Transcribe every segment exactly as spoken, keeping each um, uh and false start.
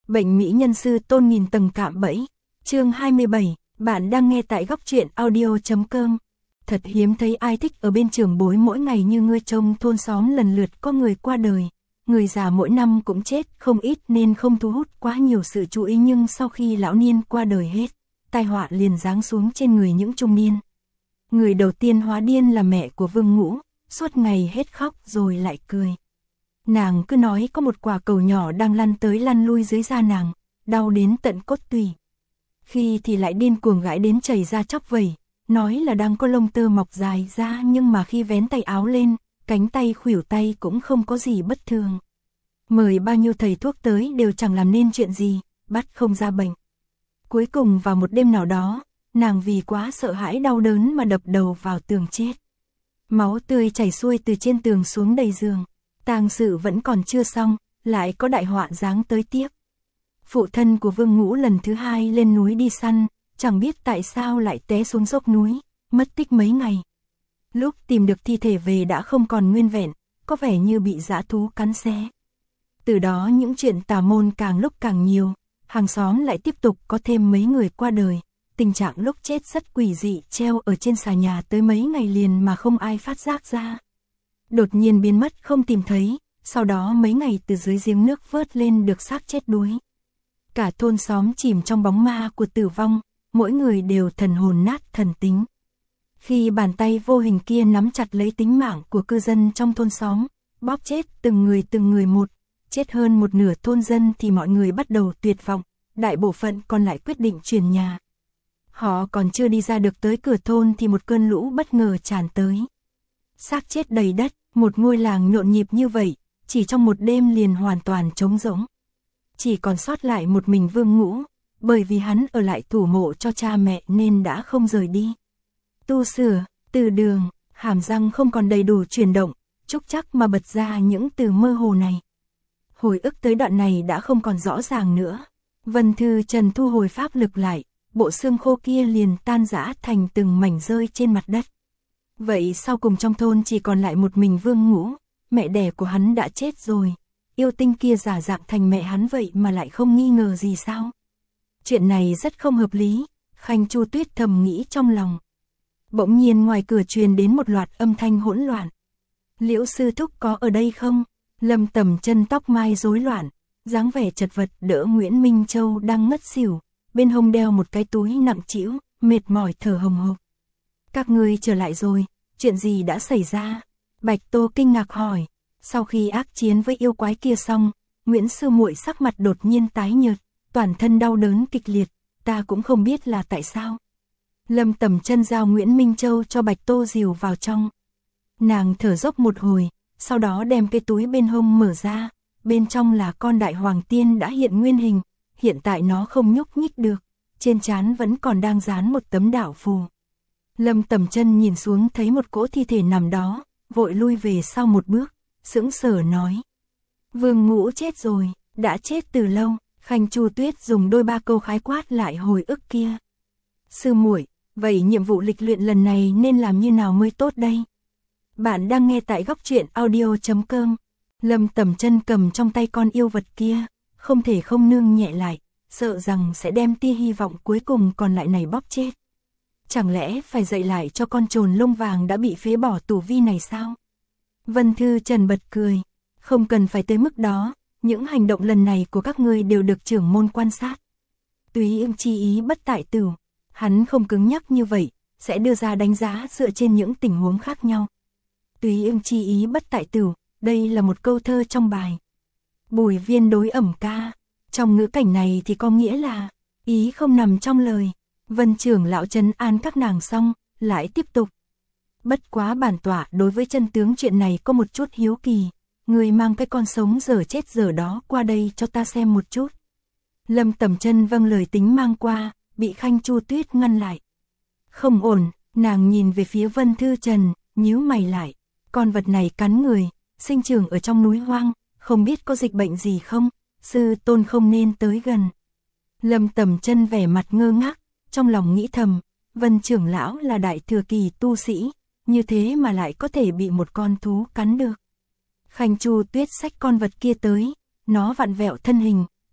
Bệnh mỹ nhân sư tôn nghìn tầng cạm bẫy. Chương hai mươi bảy, bạn đang nghe tại góc truyện audio chấm com. Thật hiếm thấy ai thích ở bên trường bối mỗi ngày như ngươi. Trông thôn xóm lần lượt có người qua đời, người già mỗi năm cũng chết không ít nên không thu hút quá nhiều sự chú ý, nhưng sau khi lão niên qua đời hết, tai họa liền giáng xuống trên người những trung niên. Người đầu tiên hóa điên là mẹ của Vương Ngũ, suốt ngày hết khóc rồi lại cười. Nàng cứ nói có một quả cầu nhỏ đang lăn tới lăn lui dưới da nàng, đau đến tận cốt tủy. Khi thì lại điên cuồng gãi đến chảy ra chóc vẩy, nói là đang có lông tơ mọc dài ra, nhưng mà khi vén tay áo lên, cánh tay khuỷu tay cũng không có gì bất thường. Mời bao nhiêu thầy thuốc tới đều chẳng làm nên chuyện gì, bắt không ra bệnh. Cuối cùng vào một đêm nào đó, nàng vì quá sợ hãi đau đớn mà đập đầu vào tường chết. Máu tươi chảy xuôi từ trên tường xuống đầy giường. Tang sự vẫn còn chưa xong, lại có đại họa giáng tới tiếp. Phụ thân của Vương Ngũ lần thứ hai lên núi đi săn, chẳng biết tại sao lại té xuống dốc núi, mất tích mấy ngày. Lúc tìm được thi thể về đã không còn nguyên vẹn, có vẻ như bị dã thú cắn xé. Từ đó những chuyện tà môn càng lúc càng nhiều, hàng xóm lại tiếp tục có thêm mấy người qua đời. Tình trạng lúc chết rất quỷ dị, treo ở trên xà nhà tới mấy ngày liền mà không ai phát giác ra. Đột nhiên biến mất không tìm thấy, sau đó mấy ngày từ dưới giếng nước vớt lên được xác chết đuối. Cả thôn xóm chìm trong bóng ma của tử vong, mỗi người đều thần hồn nát thần tính. Khi bàn tay vô hình kia nắm chặt lấy tính mạng của cư dân trong thôn xóm, bóp chết từng người từng người một, chết hơn một nửa thôn dân thì mọi người bắt đầu tuyệt vọng, đại bộ phận còn lại quyết định chuyển nhà. Họ còn chưa đi ra được tới cửa thôn thì một cơn lũ bất ngờ tràn tới. Xác chết đầy đất, một ngôi làng nhộn nhịp như vậy, chỉ trong một đêm liền hoàn toàn trống rỗng. Chỉ còn sót lại một mình Vương Ngũ, bởi vì hắn ở lại thủ mộ cho cha mẹ nên đã không rời đi. Tu sửa, từ đường, hàm răng không còn đầy đủ chuyển động, trúc chắc mà bật ra những từ mơ hồ này. Hồi ức tới đoạn này đã không còn rõ ràng nữa. Vân Thư Trần thu hồi pháp lực lại, bộ xương khô kia liền tan rã thành từng mảnh rơi trên mặt đất. Vậy sau cùng trong thôn chỉ còn lại một mình Vương Ngũ, mẹ đẻ của hắn đã chết rồi. Yêu tinh kia giả dạng thành mẹ hắn vậy mà lại không nghi ngờ gì sao? Chuyện này rất không hợp lý, Khanh Chu Tuyết thầm nghĩ trong lòng. Bỗng nhiên ngoài cửa truyền đến một loạt âm thanh hỗn loạn. Liễu sư thúc có ở đây không? Lâm Tầm Chân tóc mai rối loạn, dáng vẻ chật vật đỡ Nguyễn Minh Châu đang ngất xỉu, bên hông đeo một cái túi nặng trĩu, mệt mỏi thở hồng hộc. Các ngươi trở lại rồi, chuyện gì đã xảy ra? Bạch Tô kinh ngạc hỏi. Sau khi ác chiến với yêu quái kia xong, Nguyễn sư muội sắc mặt đột nhiên tái nhợt, toàn thân đau đớn kịch liệt, ta cũng không biết là tại sao. Lâm Tầm Chân giao Nguyễn Minh Châu cho Bạch Tô dìu vào trong. Nàng thở dốc một hồi, sau đó đem cái túi bên hông mở ra, bên trong là con đại hoàng tiên đã hiện nguyên hình, hiện tại nó không nhúc nhích được, trên trán vẫn còn đang dán một tấm đạo phù. Lâm Tầm Chân nhìn xuống thấy một cỗ thi thể nằm đó, vội lui về sau một bước, sững sờ nói. Vương Ngũ chết rồi, đã chết từ lâu. Khanh Chu Tuyết dùng đôi ba câu khái quát lại hồi ức kia. Sư muội, vậy nhiệm vụ lịch luyện lần này nên làm như nào mới tốt đây? Bạn đang nghe tại góc truyện audio chấm com. Lâm Tầm Chân cầm trong tay con yêu vật kia, không thể không nương nhẹ lại, sợ rằng sẽ đem tia hy vọng cuối cùng còn lại này bóp chết. Chẳng lẽ phải dạy lại cho con trồn lông vàng đã bị phế bỏ tù vi này sao? Vân Thư Trần bật cười, không cần phải tới mức đó, những hành động lần này của các ngươi đều được trưởng môn quan sát. Túy Ưng chi ý bất tại tử, hắn không cứng nhắc như vậy, sẽ đưa ra đánh giá dựa trên những tình huống khác nhau. Túy Ưng chi ý bất tại tử, đây là một câu thơ trong bài Bùi Viên đối ẩm ca. Trong ngữ cảnh này thì có nghĩa là ý không nằm trong lời. Vân trưởng lão trấn an các nàng xong, lại tiếp tục. Bất quá bản tọa đối với chân tướng chuyện này có một chút hiếu kỳ, người mang cái con sống dở chết dở đó qua đây cho ta xem một chút. Lâm Tầm Chân vâng lời tính mang qua, bị Khanh Chu Tuyết ngăn lại. Không ổn, nàng nhìn về phía Vân Thư Trần, nhíu mày lại. Con vật này cắn người, sinh trưởng ở trong núi hoang, không biết có dịch bệnh gì không, sư tôn không nên tới gần. Lâm Tầm Chân vẻ mặt ngơ ngác, trong lòng nghĩ thầm, Vân trưởng lão là đại thừa kỳ tu sĩ, như thế mà lại có thể bị một con thú cắn được. Khanh Chu Tuyết xách con vật kia tới, nó vặn vẹo thân hình,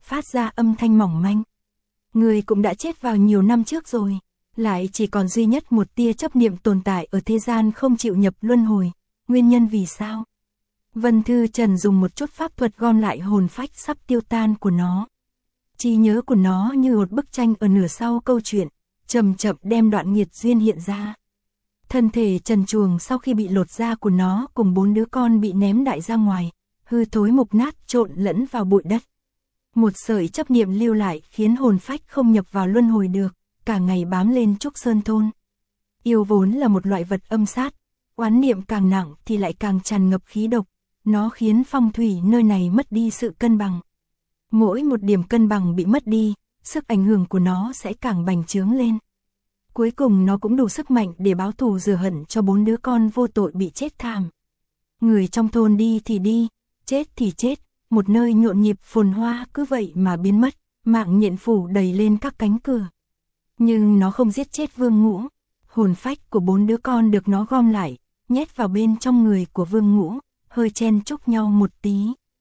phát ra âm thanh mỏng manh. Người cũng đã chết vào nhiều năm trước rồi, lại chỉ còn duy nhất một tia chấp niệm tồn tại ở thế gian không chịu nhập luân hồi, nguyên nhân vì sao? Vân Thư Trần dùng một chút pháp thuật gom lại hồn phách sắp tiêu tan của nó. Trí nhớ của nó như một bức tranh ở nửa sau câu chuyện, chậm chậm đem đoạn nghiệt duyên hiện ra. Thân thể trần truồng sau khi bị lột da của nó cùng bốn đứa con bị ném đại ra ngoài, hư thối mục nát trộn lẫn vào bụi đất. Một sợi chấp niệm lưu lại khiến hồn phách không nhập vào luân hồi được, cả ngày bám lên Trúc Sơn Thôn. Yêu vốn là một loại vật âm sát, oán niệm càng nặng thì lại càng tràn ngập khí độc, nó khiến phong thủy nơi này mất đi sự cân bằng. Mỗi một điểm cân bằng bị mất đi, sức ảnh hưởng của nó sẽ càng bành trướng lên. Cuối cùng nó cũng đủ sức mạnh để báo thù rửa hận cho bốn đứa con vô tội bị chết thảm. Người trong thôn đi thì đi, chết thì chết, một nơi nhộn nhịp phồn hoa cứ vậy mà biến mất, mạng nhện phủ đầy lên các cánh cửa. Nhưng nó không giết chết Vương Ngũ, hồn phách của bốn đứa con được nó gom lại, nhét vào bên trong người của Vương Ngũ, hơi chen chúc nhau một tí.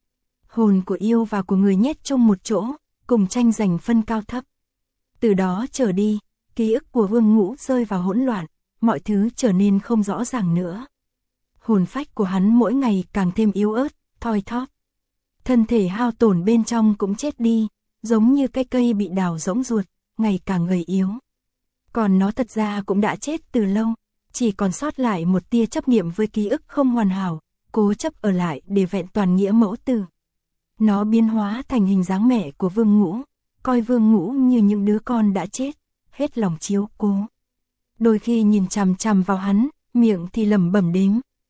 Hồn của yêu và của người nhét chung một chỗ, cùng tranh giành phân cao thấp. Từ đó trở đi, ký ức của Vương Ngũ rơi vào hỗn loạn, mọi thứ trở nên không rõ ràng nữa. Hồn phách của hắn mỗi ngày càng thêm yếu ớt, thoi thóp. Thân thể hao tổn bên trong cũng chết đi, giống như cái cây bị đào rỗng ruột, ngày càng gầy yếu. Còn nó thật ra cũng đã chết từ lâu, chỉ còn sót lại một tia chấp niệm với ký ức không hoàn hảo, cố chấp ở lại để vẹn toàn nghĩa mẫu tử. Nó biến hóa thành hình dáng mẹ của Vương Ngũ, coi Vương Ngũ như những đứa con đã chết, hết lòng chiếu cố. Đôi khi nhìn chằm chằm vào hắn, miệng thì lẩm bẩm đếm.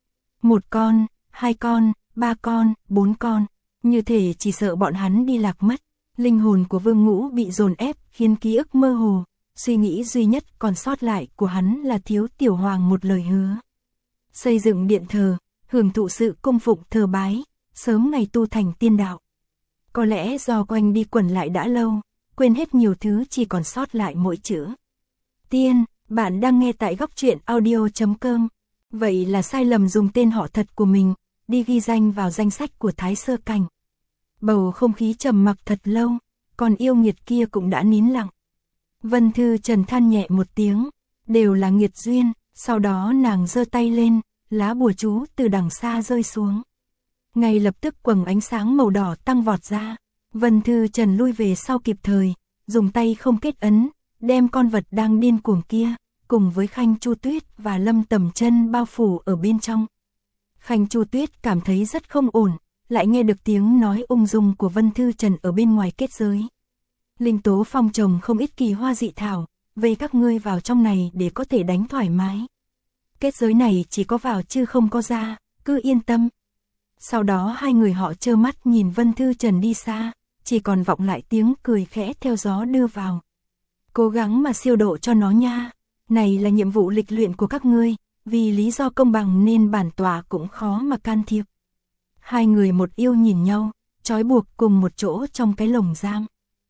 Một con, hai con, ba con, bốn con, như thể chỉ sợ bọn hắn đi lạc mất. Linh hồn của Vương Ngũ bị dồn ép khiến ký ức mơ hồ, suy nghĩ duy nhất còn sót lại của hắn là thiếu Tiểu Hoàng một lời hứa. Xây dựng điện thờ, hưởng thụ sự cung phụng thờ bái, sớm ngày tu thành tiên đạo. Có lẽ do quanh đi quẩn lại đã lâu, quên hết nhiều thứ, chỉ còn sót lại mỗi chữ tiên. Bạn đang nghe tại góc truyện audio chấm com. Vậy là sai lầm dùng tên họ thật của mình, đi ghi danh vào danh sách của Thái Sơ Cảnh. Bầu không khí trầm mặc thật lâu, còn yêu nghiệt kia cũng đã nín lặng. Vân Thư Trần than nhẹ một tiếng, đều là nghiệt duyên, sau đó nàng giơ tay lên, lá bùa chú từ đằng xa rơi xuống. Ngay lập tức quầng ánh sáng màu đỏ tăng vọt ra, Vân Thư Trần lui về sau kịp thời, dùng tay không kết ấn, đem con vật đang điên cuồng kia, cùng với Khanh Chu Tuyết và Lâm Tầm Chân bao phủ ở bên trong. Khanh Chu Tuyết cảm thấy rất không ổn, lại nghe được tiếng nói ung dung của Vân Thư Trần ở bên ngoài kết giới. Linh Tố Phong trồng không ít kỳ hoa dị thảo, về các ngươi vào trong này để có thể đánh thoải mái. Kết giới này chỉ có vào chứ không có ra, cứ yên tâm. Sau đó hai người họ trơ mắt nhìn Vân Thư Trần đi xa, chỉ còn vọng lại tiếng cười khẽ theo gió đưa vào. Cố gắng mà siêu độ cho nó nha, này là nhiệm vụ lịch luyện của các ngươi, vì lý do công bằng nên bản tọa cũng khó mà can thiệp. Hai người một yêu nhìn nhau, trói buộc cùng một chỗ trong cái lồng giam.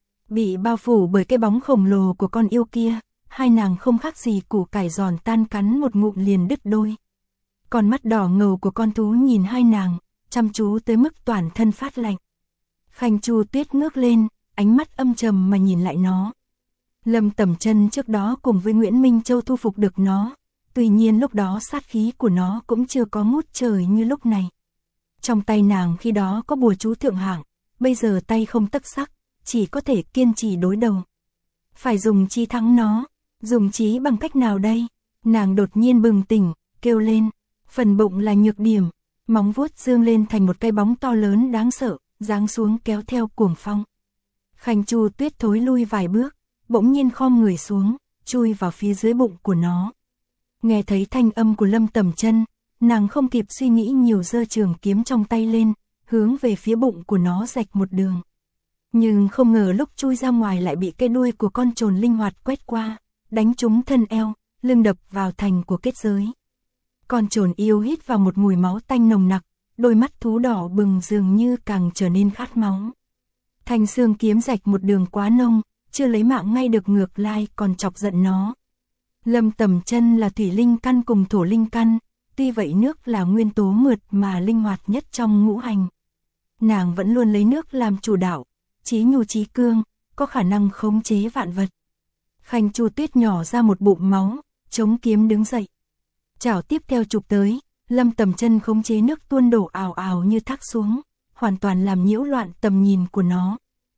Bị bao phủ bởi cái bóng khổng lồ của con yêu kia, hai nàng không khác gì củ cải giòn tan cắn một ngụm liền đứt đôi. Con mắt đỏ ngầu của con thú nhìn hai nàng, chăm chú tới mức toàn thân phát lạnh. Khanh Chu Tuyết ngước lên, ánh mắt âm trầm mà nhìn lại nó. Lâm Tầm Chân trước đó cùng với Nguyễn Minh Châu thu phục được nó, tuy nhiên lúc đó sát khí của nó cũng chưa có ngút trời như lúc này. Trong tay nàng khi đó có bùa chú thượng hạng, bây giờ tay không tấc sắc, chỉ có thể kiên trì đối đầu. Phải dùng trí thắng nó, dùng trí bằng cách nào đây? Nàng đột nhiên bừng tỉnh, kêu lên, phần bụng là nhược điểm, móng vuốt dương lên thành một cái bóng to lớn đáng sợ, giáng xuống kéo theo cuồng phong. Khanh Chu Tuyết thối lui vài bước, bỗng nhiên khom người xuống, chui vào phía dưới bụng của nó. Nghe thấy thanh âm của Lâm Tầm Chân, nàng không kịp suy nghĩ nhiều giơ trường kiếm trong tay lên, hướng về phía bụng của nó rạch một đường. Nhưng không ngờ lúc chui ra ngoài lại bị cái đuôi của con trồn linh hoạt quét qua, đánh trúng thân eo, lưng đập vào thành của kết giới. Con trồn yêu hít vào một mùi máu tanh nồng nặc, đôi mắt thú đỏ bừng dường như càng trở nên khát máu. Thanh xương kiếm rạch một đường quá nông, chưa lấy mạng ngay được ngược lại còn chọc giận nó. Lâm Tầm Chân là thủy linh căn cùng thổ linh căn, tuy vậy nước là nguyên tố mượt mà linh hoạt nhất trong ngũ hành. Nàng vẫn luôn lấy nước làm chủ đạo, chí nhu chí cương, có khả năng khống chế vạn vật. Khanh Chu Tuyết nhỏ ra một bụng máu, chống kiếm đứng dậy. Chảo tiếp theo chụp tới, Lâm Tầm Chân khống chế nước tuôn đổ ào ào như thác xuống, hoàn toàn làm nhiễu loạn tầm nhìn của nó.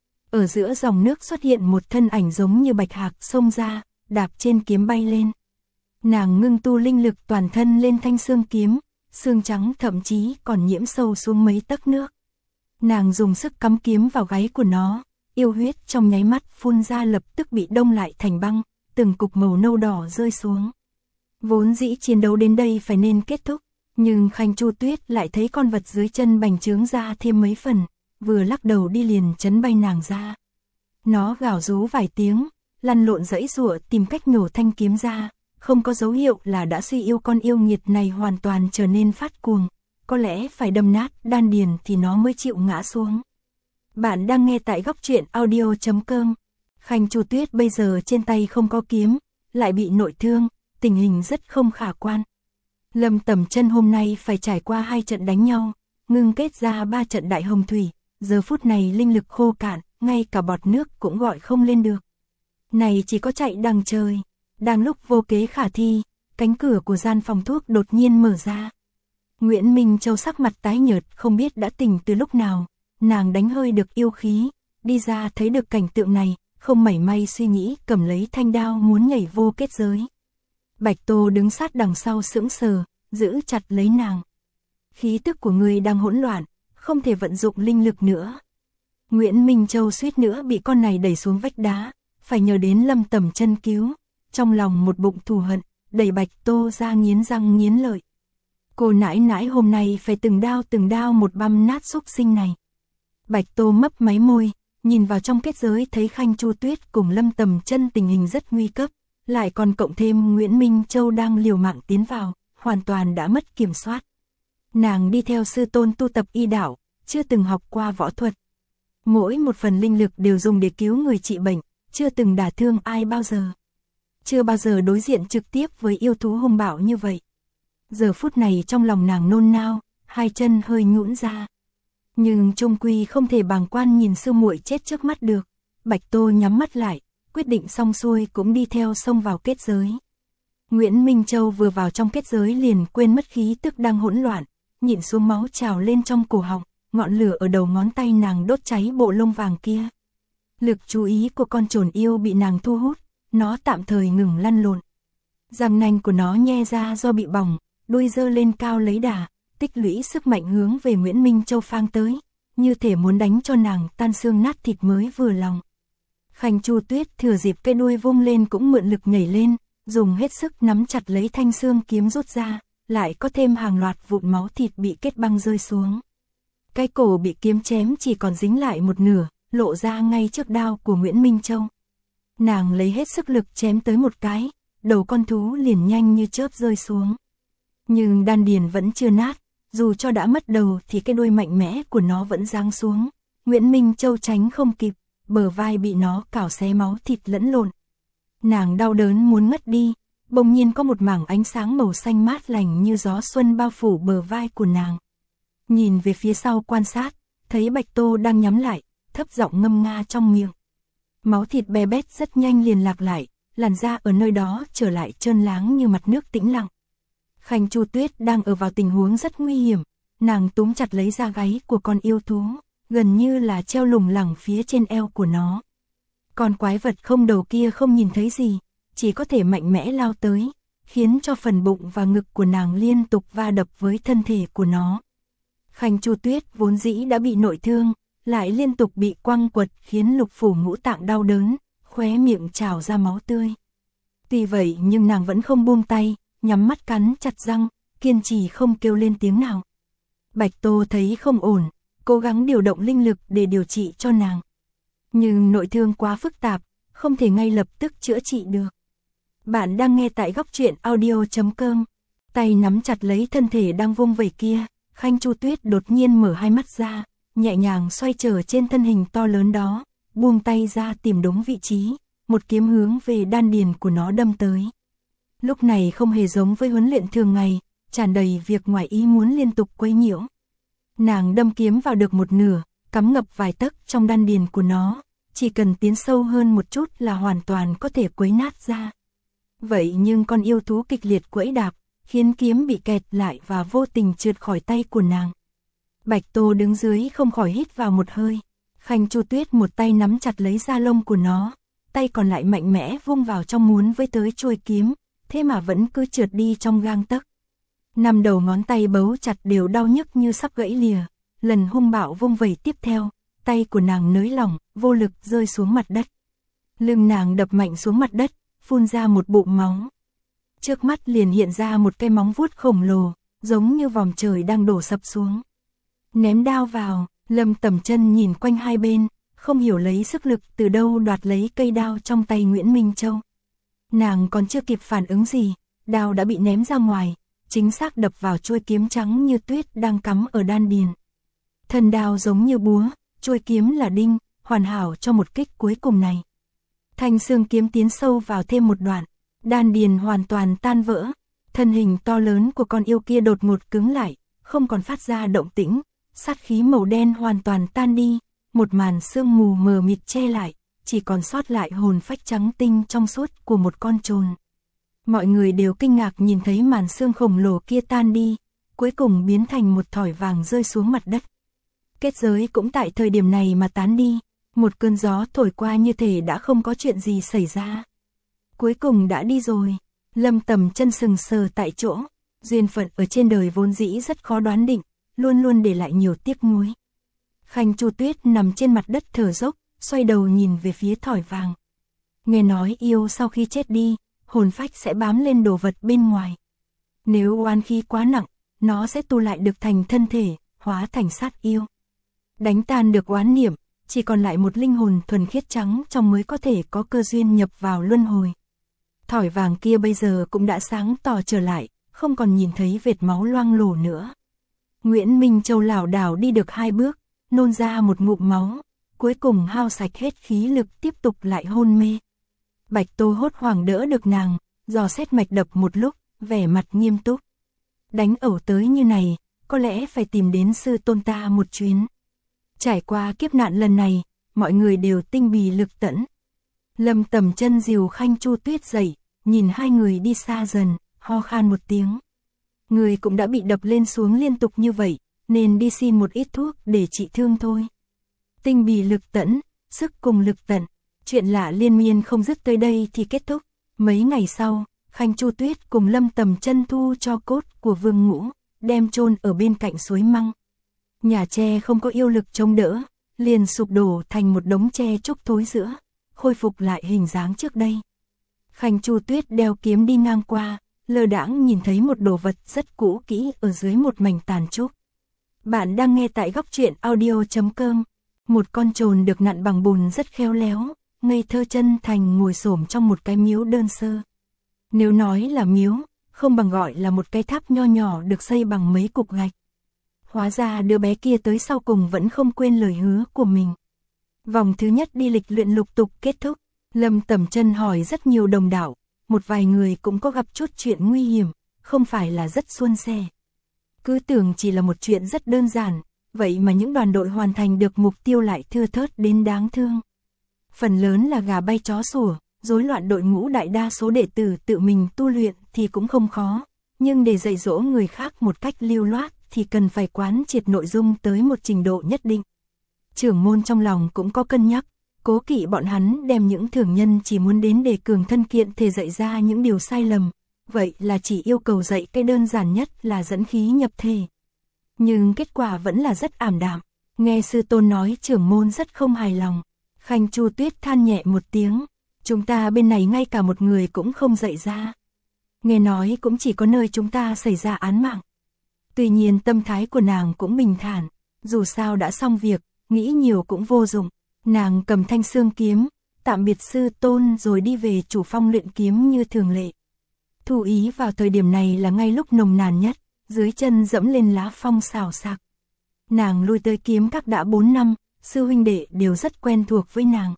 Ở giữa dòng nước xuất hiện một thân ảnh giống như bạch hạc xông ra, đạp trên kiếm bay lên. Nàng ngưng tu linh lực toàn thân lên thanh xương kiếm, xương trắng thậm chí còn nhiễm sâu xuống mấy tấc nước. Nàng dùng sức cắm kiếm vào gáy của nó, yêu huyết trong nháy mắt phun ra lập tức bị đông lại thành băng, từng cục màu nâu đỏ rơi xuống. Vốn dĩ chiến đấu đến đây phải nên kết thúc, nhưng Khanh Chu Tuyết lại thấy con vật dưới chân bành trướng ra thêm mấy phần, vừa lắc đầu đi liền chấn bay nàng ra. Nó gào rú vài tiếng, lăn lộn giãy giụa tìm cách nhổ thanh kiếm ra, không có dấu hiệu là đã suy yêu. Con yêu nghiệt này hoàn toàn trở nên phát cuồng, có lẽ phải đâm nát đan điền thì nó mới chịu ngã xuống. Bạn đang nghe tại góc truyện audio chấm com. Khanh Chu Tuyết bây giờ trên tay không có kiếm, lại bị nội thương, tình hình rất không khả quan. Lâm Tầm Chân hôm nay phải trải qua hai trận đánh nhau, ngưng kết ra ba trận đại hồng thủy, giờ phút này linh lực khô cạn, ngay cả bọt nước cũng gọi không lên được. Này chỉ có chạy đằng trời. Đang lúc vô kế khả thi, cánh cửa của gian phòng thuốc đột nhiên mở ra. Nguyễn Minh Châu sắc mặt tái nhợt không biết đã tỉnh từ lúc nào, nàng đánh hơi được yêu khí, đi ra thấy được cảnh tượng này, không mảy may suy nghĩ cầm lấy thanh đao muốn nhảy vô kết giới. Bạch Tô đứng sát đằng sau sững sờ, giữ chặt lấy nàng. Khí tức của người đang hỗn loạn, không thể vận dụng linh lực nữa. Nguyễn Minh Châu suýt nữa bị con này đẩy xuống vách đá, phải nhờ đến Lâm Tầm Chân cứu. Trong lòng một bụng thù hận, đẩy Bạch Tô ra nghiến răng nghiến lợi. Cô nãi nãi hôm nay phải từng đao từng đao một băm nát xúc sinh này. Bạch Tô mấp máy môi, nhìn vào trong kết giới thấy Khanh Chu Tuyết cùng Lâm Tầm Chân tình hình rất nguy cấp, lại còn cộng thêm Nguyễn Minh Châu đang liều mạng tiến vào, hoàn toàn đã mất kiểm soát. Nàng đi theo sư tôn tu tập y đạo, chưa từng học qua võ thuật. Mỗi một phần linh lực đều dùng để cứu người trị bệnh, chưa từng đả thương ai bao giờ. Chưa bao giờ đối diện trực tiếp với yêu thú hung bạo như vậy. Giờ phút này trong lòng nàng nôn nao, hai chân hơi nhũn ra. Nhưng chung quy không thể bàng quan nhìn sư muội chết trước mắt được. Bạch Tô nhắm mắt lại, quyết định xong xuôi cũng đi theo xông vào kết giới. Nguyễn Minh Châu vừa vào trong kết giới liền quên mất khí tức đang hỗn loạn, nhịn xuống máu trào lên trong cổ họng, ngọn lửa ở đầu ngón tay nàng đốt cháy bộ lông vàng kia. Lực chú ý của con trồn yêu bị nàng thu hút, nó tạm thời ngừng lăn lộn. Răng nanh của nó nhe ra do bị bỏng, đuôi giơ lên cao lấy đà, tích lũy sức mạnh hướng về Nguyễn Minh Châu phang tới, như thể muốn đánh cho nàng tan xương nát thịt mới vừa lòng. Khanh Chu Tuyết thừa dịp cái đuôi vung lên cũng mượn lực nhảy lên, dùng hết sức nắm chặt lấy thanh xương kiếm rút ra, lại có thêm hàng loạt vụn máu thịt bị kết băng rơi xuống. Cái cổ bị kiếm chém chỉ còn dính lại một nửa, lộ ra ngay trước đao của Nguyễn Minh Châu. Nàng lấy hết sức lực chém tới một cái, đầu con thú liền nhanh như chớp rơi xuống. Nhưng đan điền vẫn chưa nát, dù cho đã mất đầu thì cái đuôi mạnh mẽ của nó vẫn giáng xuống. Nguyễn Minh Châu tránh không kịp, bờ vai bị nó cào xé máu thịt lẫn lộn. Nàng đau đớn muốn ngất đi, bỗng nhiên có một mảng ánh sáng màu xanh mát lành như gió xuân bao phủ bờ vai của nàng. Nhìn về phía sau quan sát, thấy Bạch Tô đang nhắm lại, thấp giọng ngâm nga trong miệng. Máu thịt be bét rất nhanh liền lạc lại, làn da ở nơi đó trở lại trơn láng như mặt nước tĩnh lặng. Khanh Chu Tuyết đang ở vào tình huống rất nguy hiểm, nàng túm chặt lấy da gáy của con yêu thú, gần như là treo lủng lẳng phía trên eo của nó. Con quái vật không đầu kia không nhìn thấy gì, chỉ có thể mạnh mẽ lao tới, khiến cho phần bụng và ngực của nàng liên tục va đập với thân thể của nó. Khanh Chu Tuyết vốn dĩ đã bị nội thương, lại liên tục bị quăng quật khiến lục phủ ngũ tạng đau đớn, khóe miệng trào ra máu tươi. Tuy vậy nhưng nàng vẫn không buông tay, nhắm mắt cắn chặt răng, kiên trì không kêu lên tiếng nào. Bạch Tô thấy không ổn, cố gắng điều động linh lực để điều trị cho nàng. Nhưng nội thương quá phức tạp, không thể ngay lập tức chữa trị được. Bạn đang nghe tại góc truyện audio chấm com. Tay nắm chặt lấy thân thể đang vung vẩy kia, Khanh Chu Tuyết đột nhiên mở hai mắt ra, nhẹ nhàng xoay trở trên thân hình to lớn đó, buông tay ra tìm đúng vị trí, một kiếm hướng về đan điền của nó đâm tới. Lúc này không hề giống với huấn luyện thường ngày, tràn đầy việc ngoài ý muốn liên tục quấy nhiễu. Nàng đâm kiếm vào được một nửa, cắm ngập vài tấc trong đan điền của nó, chỉ cần tiến sâu hơn một chút là hoàn toàn có thể quấy nát ra. Vậy nhưng con yêu thú kịch liệt quẫy đạp, khiến kiếm bị kẹt lại và vô tình trượt khỏi tay của nàng. Bạch Tô đứng dưới không khỏi hít vào một hơi. Khanh Chu Tuyết một tay nắm chặt lấy da lông của nó, tay còn lại mạnh mẽ vung vào trong muốn với tới chuôi kiếm, thế mà vẫn cứ trượt đi trong gang tấc. Năm đầu ngón tay bấu chặt đều đau nhức như sắp gãy lìa. Lần hung bạo vung vẩy tiếp theo, tay của nàng nới lỏng, vô lực rơi xuống mặt đất. Lưng nàng đập mạnh xuống mặt đất, phun ra một bụng máu. Trước mắt liền hiện ra một cái móng vuốt khổng lồ, giống như vòm trời đang đổ sập xuống. Ném đao vào, Lâm Tầm Chân nhìn quanh hai bên, không hiểu lấy sức lực từ đâu đoạt lấy cây đao trong tay Nguyễn Minh Châu. Nàng còn chưa kịp phản ứng gì, đao đã bị ném ra ngoài, chính xác đập vào chuôi kiếm trắng như tuyết đang cắm ở đan điền. Thân đao giống như búa, chuôi kiếm là đinh, hoàn hảo cho một kích cuối cùng này. Thanh xương kiếm tiến sâu vào thêm một đoạn, đan điền hoàn toàn tan vỡ, thân hình to lớn của con yêu kia đột ngột cứng lại, không còn phát ra động tĩnh, sát khí màu đen hoàn toàn tan đi, một màn sương mù mờ mịt che lại, chỉ còn sót lại hồn phách trắng tinh trong suốt của một con trồn. Mọi người đều kinh ngạc nhìn thấy màn sương khổng lồ kia tan đi, cuối cùng biến thành một thỏi vàng rơi xuống mặt đất. Kết giới cũng tại thời điểm này mà tán đi, một cơn gió thổi qua như thể đã không có chuyện gì xảy ra. Cuối cùng đã đi rồi, Lâm Tầm Chân sừng sờ tại chỗ, duyên phận ở trên đời vốn dĩ rất khó đoán định, luôn luôn để lại nhiều tiếc nuối. Khanh Chu Tuyết nằm trên mặt đất thở dốc, xoay đầu nhìn về phía thỏi vàng. Nghe nói yêu sau khi chết đi, hồn phách sẽ bám lên đồ vật bên ngoài. Nếu oan khí quá nặng, nó sẽ tu lại được thành thân thể, hóa thành sát yêu. Đánh tan được oán niệm, chỉ còn lại một linh hồn thuần khiết trắng trong mới có thể có cơ duyên nhập vào luân hồi. Thỏi vàng kia bây giờ cũng đã sáng tỏ trở lại, không còn nhìn thấy vệt máu loang lổ nữa. Nguyễn Minh Châu lảo đảo đi được hai bước, nôn ra một ngụm máu, cuối cùng hao sạch hết khí lực tiếp tục lại hôn mê. Bạch Tô hốt hoảng đỡ được nàng, dò xét mạch đập một lúc, vẻ mặt nghiêm túc. Đánh ẩu tới như này, có lẽ phải tìm đến sư tôn ta một chuyến. Trải qua kiếp nạn lần này, mọi người đều tinh bì lực tẫn. Lâm Tầm Chân dìu Khanh Chu Tuyết dậy, nhìn hai người đi xa dần, ho khan một tiếng. Người cũng đã bị đập lên xuống liên tục như vậy, nên đi xin một ít thuốc để trị thương thôi. Tinh bì lực tẫn, sức cùng lực tận, chuyện lạ liên miên không dứt tới đây thì kết thúc. Mấy ngày sau, Khanh Chu Tuyết cùng Lâm Tầm Chân thu cho cốt của Vương Ngũ, đem chôn ở bên cạnh suối Măng. Nhà tre không có yêu lực chống đỡ, liền sụp đổ thành một đống tre trúc thối rữa, khôi phục lại hình dáng trước đây. Khanh Chu Tuyết đeo kiếm đi ngang qua, lơ đãng nhìn thấy một đồ vật rất cũ kỹ ở dưới một mảnh tàn trúc. Bạn đang nghe tại góc truyện audio chấm com. Một con trồn được nặn bằng bùn rất khéo léo, ngây thơ chân thành ngồi xổm trong một cái miếu đơn sơ. Nếu nói là miếu, không bằng gọi là một cái tháp nho nhỏ được xây bằng mấy cục gạch. Hóa ra đứa bé kia tới sau cùng vẫn không quên lời hứa của mình. Vòng thứ nhất đi lịch luyện lục tục kết thúc, Lâm Tầm Chân hỏi rất nhiều đồng đạo, một vài người cũng có gặp chút chuyện nguy hiểm, không phải là rất suôn sẻ. Cứ tưởng chỉ là một chuyện rất đơn giản, vậy mà những đoàn đội hoàn thành được mục tiêu lại thưa thớt đến đáng thương. Phần lớn là gà bay chó sủa, rối loạn đội ngũ, đại đa số đệ tử tự mình tu luyện thì cũng không khó, nhưng để dạy dỗ người khác một cách lưu loát thì cần phải quán triệt nội dung tới một trình độ nhất định. Trưởng môn trong lòng cũng có cân nhắc, cố kỵ bọn hắn đem những thường nhân chỉ muốn đến để cường thân kiện thể dạy ra những điều sai lầm, vậy là chỉ yêu cầu dạy cái đơn giản nhất là dẫn khí nhập thể. Nhưng kết quả vẫn là rất ảm đạm, nghe sư tôn nói trưởng môn rất không hài lòng. Khanh Chu Tuyết than nhẹ một tiếng, chúng ta bên này ngay cả một người cũng không dạy ra. Nghe nói cũng chỉ có nơi chúng ta xảy ra án mạng. Tuy nhiên tâm thái của nàng cũng bình thản, dù sao đã xong việc, nghĩ nhiều cũng vô dụng. Nàng cầm thanh xương kiếm, tạm biệt sư tôn rồi đi về chủ phong luyện kiếm như thường lệ. Thu ý vào thời điểm này là ngay lúc nồng nàn nhất, dưới chân dẫm lên lá phong xào xạc. Nàng lui tới kiếm các đã bốn năm, sư huynh đệ đều rất quen thuộc với nàng.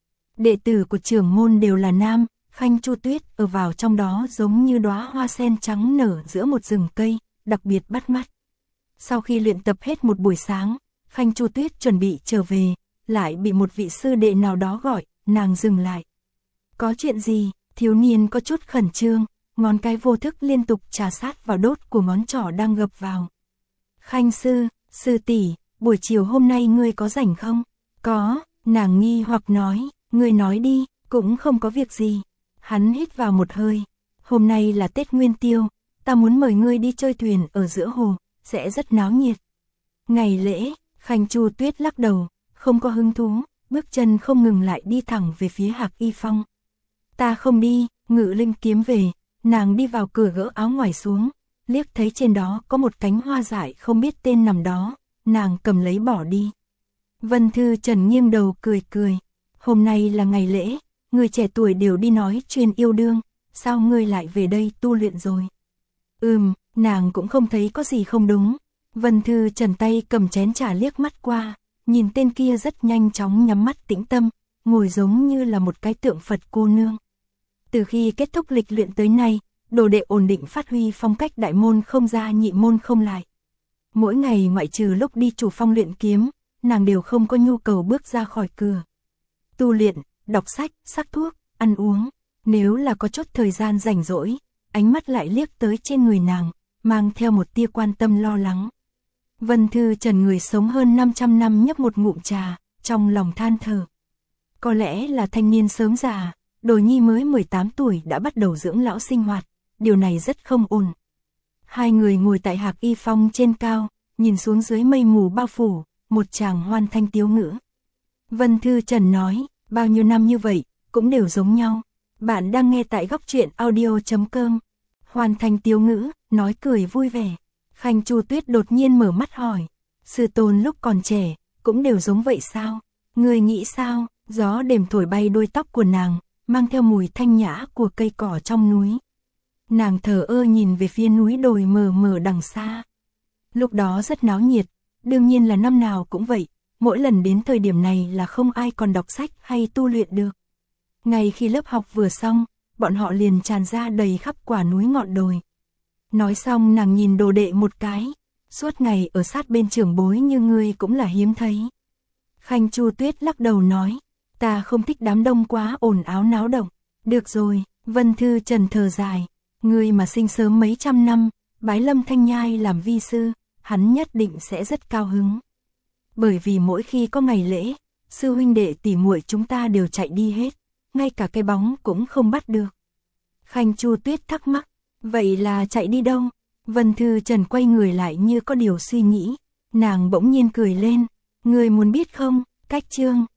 Đệ tử của trưởng môn đều là nam, Khanh Chu Tuyết ở vào trong đó giống như đóa hoa sen trắng nở giữa một rừng cây, đặc biệt bắt mắt. Sau khi luyện tập hết một buổi sáng, Khanh Chu Tuyết chuẩn bị trở về, lại bị một vị sư đệ nào đó gọi, nàng dừng lại. Có chuyện gì? Thiếu niên có chút khẩn trương, ngón cái vô thức liên tục trà sát vào đốt của ngón trỏ đang gập vào. Khanh sư, sư tỷ, buổi chiều hôm nay ngươi có rảnh không? Có, nàng nghi hoặc nói, ngươi nói đi, cũng không có việc gì. Hắn hít vào một hơi, hôm nay là Tết Nguyên Tiêu, ta muốn mời ngươi đi chơi thuyền ở giữa hồ, sẽ rất náo nhiệt. Ngày lễ, Khanh Chu Tuyết lắc đầu, không có hứng thú, bước chân không ngừng lại đi thẳng về phía Hạc Y Phong. Ta không đi, Ngự Linh kiếm về, nàng đi vào cửa gỡ áo ngoài xuống, liếc thấy trên đó có một cánh hoa dại không biết tên nằm đó, nàng cầm lấy bỏ đi. Vân Thư Trần nghiêng đầu cười cười, hôm nay là ngày lễ, người trẻ tuổi đều đi nói chuyện yêu đương, sao ngươi lại về đây tu luyện rồi? Ừm, nàng cũng không thấy có gì không đúng. Vân Thư Trần tay cầm chén trà liếc mắt qua, nhìn tên kia rất nhanh chóng nhắm mắt tĩnh tâm, ngồi giống như là một cái tượng Phật cô nương. Từ khi kết thúc lịch luyện tới nay, đồ đệ ổn định phát huy phong cách đại môn không ra nhị môn không lại. Mỗi ngày ngoại trừ lúc đi chủ phong luyện kiếm, nàng đều không có nhu cầu bước ra khỏi cửa. Tu luyện, đọc sách, sắc thuốc, ăn uống, nếu là có chút thời gian rảnh rỗi, ánh mắt lại liếc tới trên người nàng, mang theo một tia quan tâm lo lắng. Vân Thư Trần người sống hơn năm trăm năm nhấp một ngụm trà, trong lòng than thở. Có lẽ là thanh niên sớm già, Đồ Nhi mới mười tám tuổi đã bắt đầu dưỡng lão sinh hoạt, điều này rất không ổn. Hai người ngồi tại Hạc Y Phong trên cao, nhìn xuống dưới mây mù bao phủ, một chàng hoan thanh tiếu ngữ. Vân Thư Trần nói, bao nhiêu năm như vậy, cũng đều giống nhau. Bạn đang nghe tại góc truyện audio chấm com. Hoan thanh tiếu ngữ, nói cười vui vẻ. Khanh Chu Tuyết đột nhiên mở mắt hỏi, sư tôn lúc còn trẻ, cũng đều giống vậy sao? Người nghĩ sao? Gió đêm thổi bay đôi tóc của nàng, mang theo mùi thanh nhã của cây cỏ trong núi. Nàng thờ ơ nhìn về phía núi đồi mờ mờ đằng xa. Lúc đó rất náo nhiệt, đương nhiên là năm nào cũng vậy, mỗi lần đến thời điểm này là không ai còn đọc sách hay tu luyện được. Ngay khi lớp học vừa xong, bọn họ liền tràn ra đầy khắp quả núi ngọn đồi. Nói xong nàng nhìn đồ đệ một cái, suốt ngày ở sát bên trưởng bối như ngươi cũng là hiếm thấy. Khanh Chu Tuyết lắc đầu nói, ta không thích đám đông quá ồn áo náo động. Được rồi, Vân Thư Trần thở dài, ngươi mà sinh sớm mấy trăm năm, bái Lâm Thanh Nhai làm vi sư, hắn nhất định sẽ rất cao hứng. Bởi vì mỗi khi có ngày lễ, sư huynh đệ tỷ muội chúng ta đều chạy đi hết, ngay cả cái bóng cũng không bắt được. Khanh Chu Tuyết thắc mắc, vậy là chạy đi đâu? Vân Thư Trần quay người lại như có điều suy nghĩ, nàng bỗng nhiên cười lên, ngươi muốn biết không, cách chương.